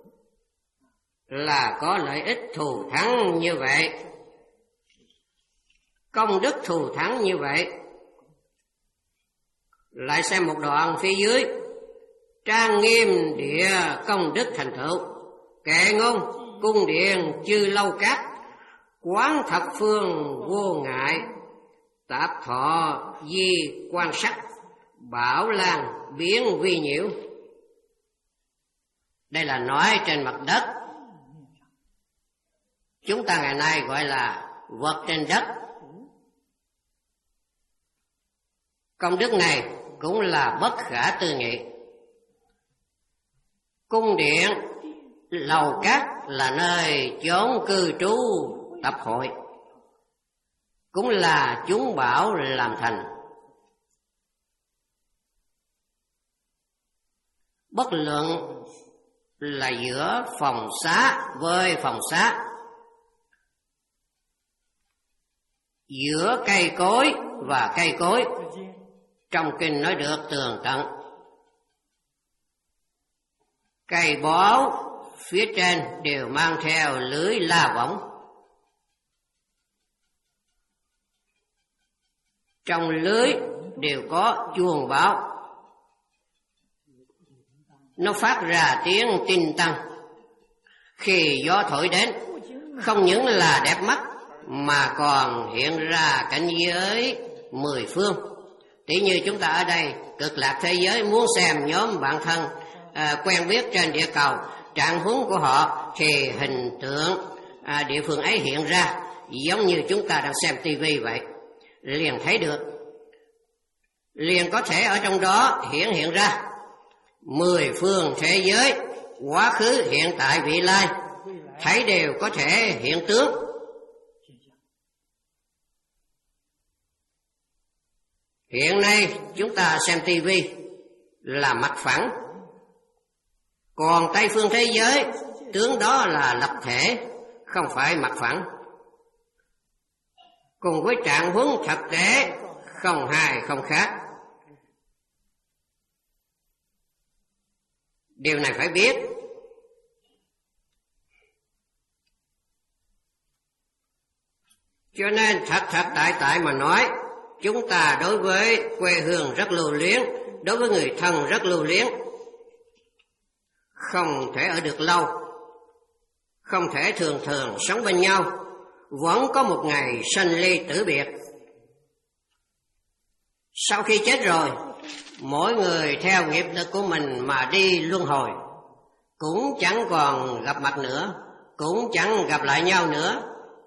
là có lợi ích thù thắng như vậy, công đức thù thắng như vậy. Lại xem một đoạn phía dưới, trang nghiêm địa công đức thành tựu, kệ ngôn cung điện chư lâu cát, quán thập phương vô ngại, tạp thọ di quan sắc, bảo lan biến vi nhiễu. Đây là nói trên mặt đất. Chúng ta ngày nay gọi là vật trên đất. Công đức này cũng là bất khả tư nghị. Cung điện, lầu cát là nơi chốn cư trú tập hội, cũng là chúng bảo làm thành. Bất luận là giữa phòng xá với phòng xá, giữa cây cối và cây cối, trong kinh nói được tường tận. Cây bó phía trên đều mang theo lưới la võng. Trong lưới đều có chuông báo, nó phát ra tiếng tinh tăng. Khi gió thổi đến, không những là đẹp mắt mà còn hiện ra cảnh giới mười phương. Tỷ như chúng ta ở đây Cực Lạc thế giới muốn xem nhóm bạn thân à, quen biết trên địa cầu trạng huống của họ thì hình tượng à, địa phương ấy hiện ra, giống như chúng ta đang xem tivi vậy, liền thấy được, liền có thể ở trong đó hiện hiện ra mười phương thế giới, quá khứ, hiện tại, vị lai, thấy đều có thể hiện tướng. Hiện nay chúng ta xem tivi là mặt phẳng, còn Tây phương thế giới tướng đó là lập thể, không phải mặt phẳng. Cùng với trạng huống thực tế không hai không khác. Điều này phải biết. Cho nên thật thật tại tại mà nói, chúng ta đối với quê hương rất lưu luyến, đối với người thân rất lưu luyến, không thể ở được lâu, không thể thường thường sống bên nhau, vẫn có một ngày sanh ly tử biệt. Sau khi chết rồi, mỗi người theo nghiệp lực của mình mà đi luân hồi, cũng chẳng còn gặp mặt nữa, cũng chẳng gặp lại nhau nữa.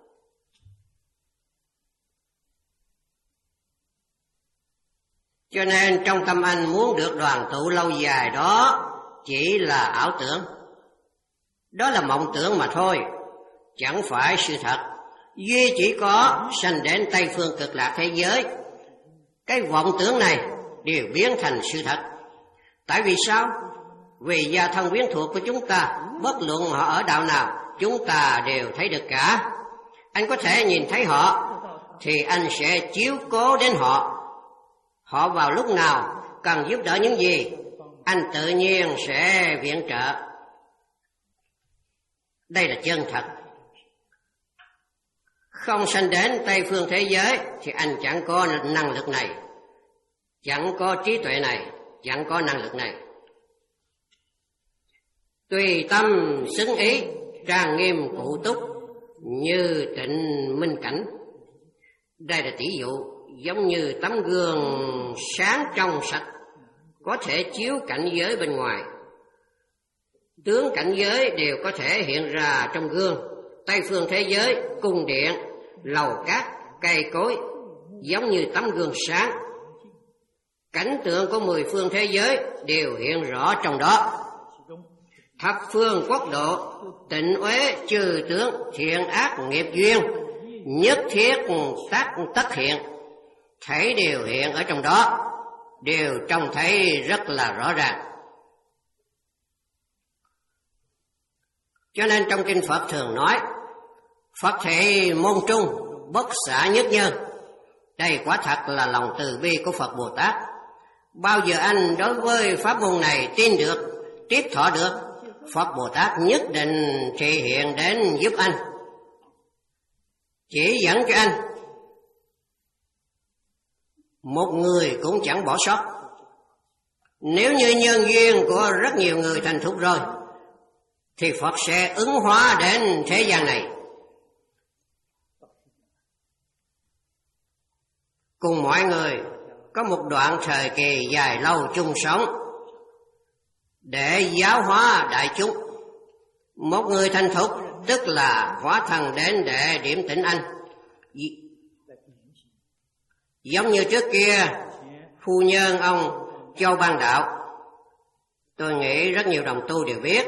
Cho nên trong tâm anh muốn được đoàn tụ lâu dài đó chỉ là ảo tưởng. Đó là mộng tưởng mà thôi, chẳng phải sự thật. Duy chỉ có sanh đến Tây phương cực lạc thế giới, cái vọng tưởng này đều biến thành sự thật. Tại vì sao? Vì gia thân quyến thuộc của chúng ta, bất luận họ ở đạo nào, chúng ta đều thấy được cả. Anh có thể nhìn thấy họ, thì anh sẽ chiếu cố đến họ. Họ vào lúc nào cần giúp đỡ những gì, anh tự nhiên sẽ viện trợ. Đây là chân thật. Không sanh đến Tây phương thế giới thì anh chẳng có năng lực này, chẳng có trí tuệ này, chẳng có năng lực này. Tùy tâm xứng ý, trang nghiêm cụ túc, như tịnh minh cảnh. Đây là tỷ dụ, giống như tấm gương sáng trong sạch, có thể chiếu cảnh giới bên ngoài. Tướng cảnh giới đều có thể hiện ra trong gương. Tây phương thế giới, cung điện, lầu cát, cây cối, giống như tấm gương sáng. Cảnh tượng của mười phương thế giới đều hiện rõ trong đó. Thập phương quốc độ, tịnh uế trừ tướng, thiện ác nghiệp duyên, nhất thiết tác tất hiện, thấy đều hiện ở trong đó, đều trông thấy rất là rõ ràng. Cho nên trong kinh Phật thường nói, Phật thị môn trung, bất xả nhất nhân. Đây quả thật là lòng từ bi của Phật Bồ Tát. Bao giờ anh đối với pháp môn này tin được, tiếp thọ được, Phật Bồ Tát nhất định thể hiện đến giúp anh, chỉ dẫn cho anh. Một người cũng chẳng bỏ sót. Nếu như nhân duyên của rất nhiều người thành thục rồi, thì Phật sẽ ứng hóa đến thế gian này. Cùng mọi người có một đoạn thời kỳ dài lâu chung sống để giáo hóa đại chúng. Một người thành thục tức là hóa thân đến để điểm tỉnh anh. Giống như trước kia phu nhân ông Châu Ban Đạo, tôi nghĩ rất nhiều đồng tu đều biết.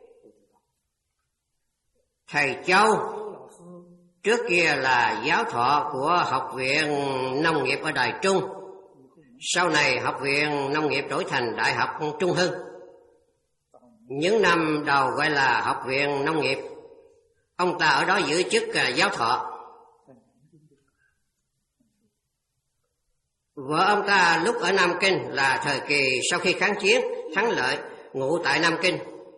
Thầy Châu trước kia là giáo thọ của Học viện Nông nghiệp ở Đài Trung, sau này Học viện Nông nghiệp đổi thành Đại học Trung Hưng. Những năm đầu gọi là Học viện Nông nghiệp, ông ta ở đó giữ chức giáo thọ. Vợ ông ta lúc ở Nam Kinh là thời kỳ sau khi kháng chiến thắng lợi, ngụ tại Nam Kinh.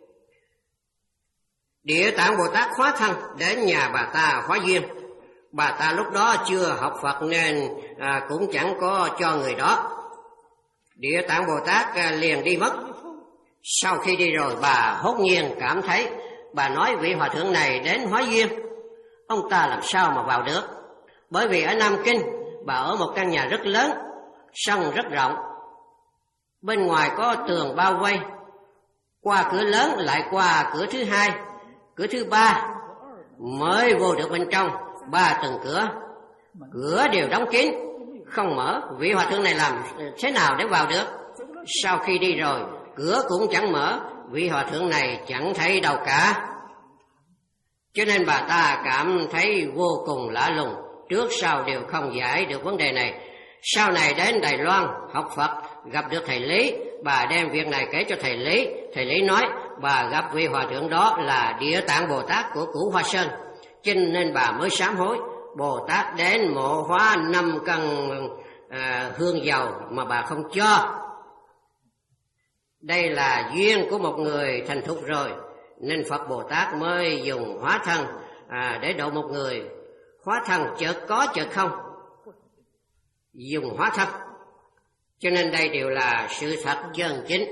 Địa Tạng Bồ Tát hóa thân đến nhà bà ta hóa duyên. Bà ta lúc đó chưa học Phật nên à, cũng chẳng có cho người đó. Địa Tạng Bồ Tát à, liền đi mất. Sau khi đi rồi bà hốt nhiên cảm thấy, bà nói vị hòa thượng này đến hóa duyên, ông ta làm sao mà vào được. Bởi vì ở Nam Kinh bà ở một căn nhà rất lớn, sân rất rộng, bên ngoài có tường bao vây, qua cửa lớn lại qua cửa thứ hai, cửa thứ ba mới vô được bên trong. Ba tầng cửa, cửa đều đóng kín, không mở. Vị hòa thượng này làm thế nào để vào được? Sau khi đi rồi, cửa cũng chẳng mở, vị hòa thượng này chẳng thấy đâu cả. Cho nên bà ta cảm thấy vô cùng lạ lùng, trước sau đều không giải được vấn đề này. Sau này đến Đài Loan học Phật, gặp được thầy Lý, bà đem việc này kể cho thầy Lý. Thầy Lý nói bà gặp vị hòa thượng đó là Địa Tạng Bồ Tát của Cửu Hoa Sơn, cho nên bà mới sám hối. Bồ Tát đến mộ hóa năm cân à, hương dầu mà bà không cho. Đây là duyên của một người thành thục rồi, nên Phật Bồ Tát mới dùng hóa thân à, để độ một người. Hóa thân chợt có chợt không, dùng hóa thân, cho nên đây đều là sự thật chân chính.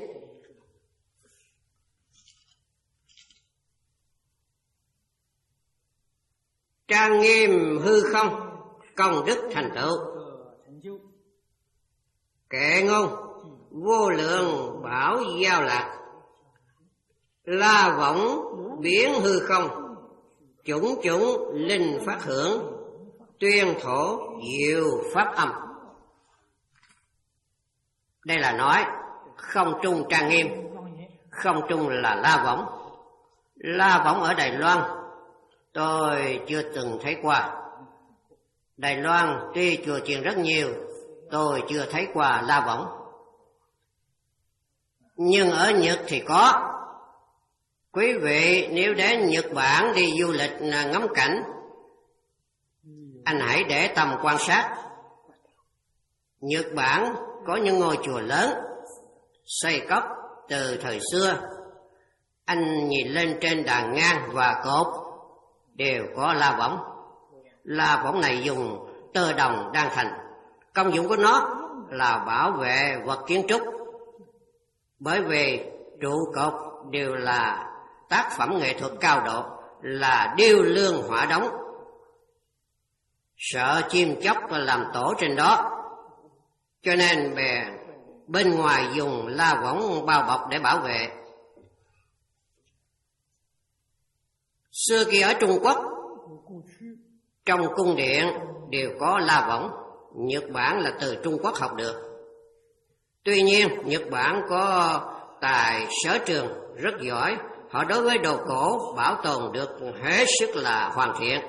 Trang nghiêm hư không, công đức thành tựu. Kệ ngôn, vô lượng bảo giao lạc. La võng biến hư không, chủng chủng linh phát hưởng. Tuyên thổ diệu pháp âm. Đây là nói không trung trang nghiêm. Không trung là La Võng. La Võng ở Đài Loan tôi chưa từng thấy qua. Đài Loan tuy chùa chiền rất nhiều, tôi chưa thấy qua La Võng. Nhưng ở Nhật thì có. Quý vị nếu đến Nhật Bản đi du lịch ngắm cảnh, anh hãy để tâm quan sát. Nhật Bản có những ngôi chùa lớn xây cất từ thời xưa. Anh nhìn lên trên đàn ngang và cột đều có la võng. La võng này dùng tơ đồng đan thành. Công dụng của nó là bảo vệ vật kiến trúc, bởi vì trụ cột đều là tác phẩm nghệ thuật cao độ, là điêu lương họa đóng. Sợ chim chóc làm tổ trên đó, cho nên bè bên ngoài dùng la võng bao bọc để bảo vệ. Xưa kia ở Trung Quốc, trong cung điện đều có la võng. Nhật Bản là từ Trung Quốc học được. Tuy nhiên Nhật Bản có tài sở trường rất giỏi. Họ đối với đồ cổ bảo tồn được hết sức là hoàn thiện,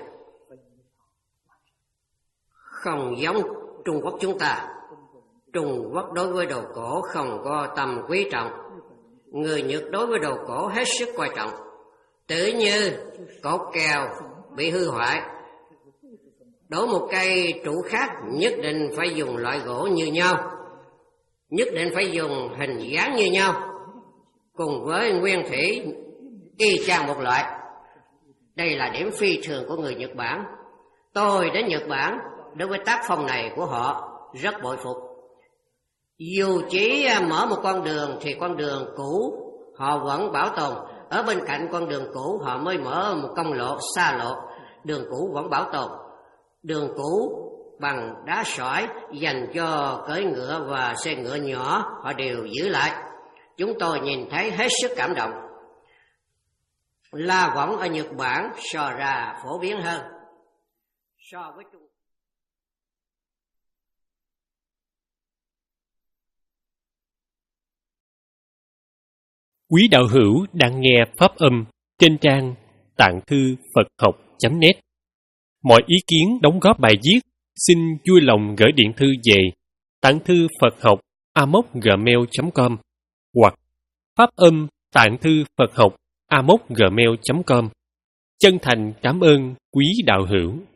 không giống Trung Quốc chúng ta. Trung Quốc đối với đồ cổ không có tầm quý trọng, người Nhật đối với đồ cổ hết sức quan trọng. Tự như cột kèo bị hư hoại, đổ một cây trụ khác nhất định phải dùng loại gỗ như nhau, nhất định phải dùng hình dáng như nhau, cùng với nguyên thủy y chang một loại. Đây là điểm phi thường của người Nhật Bản. Tôi đến Nhật Bản, đối với tác phong này của họ rất bội phục. Dù chỉ mở một con đường thì con đường cũ họ vẫn bảo tồn. Ở bên cạnh con đường cũ họ mới mở một công lộ, xa lộ, đường cũ vẫn bảo tồn. Đường cũ bằng đá sỏi dành cho cưỡi ngựa và xe ngựa nhỏ họ đều giữ lại. Chúng tôi nhìn thấy hết sức cảm động. La võng ở Nhật Bản so ra phổ biến hơn so với Trung. Quý đạo hữu đang nghe pháp âm trên trang tạng thư Phật học chấm net. Mọi ý kiến đóng góp bài viết xin vui lòng gửi điện thư về tạng thư Phật học a m o c gmail chấm com hoặc pháp âm tạng thư Phật học a m o c gmail chấm com. Chân thành cảm ơn quý đạo hữu.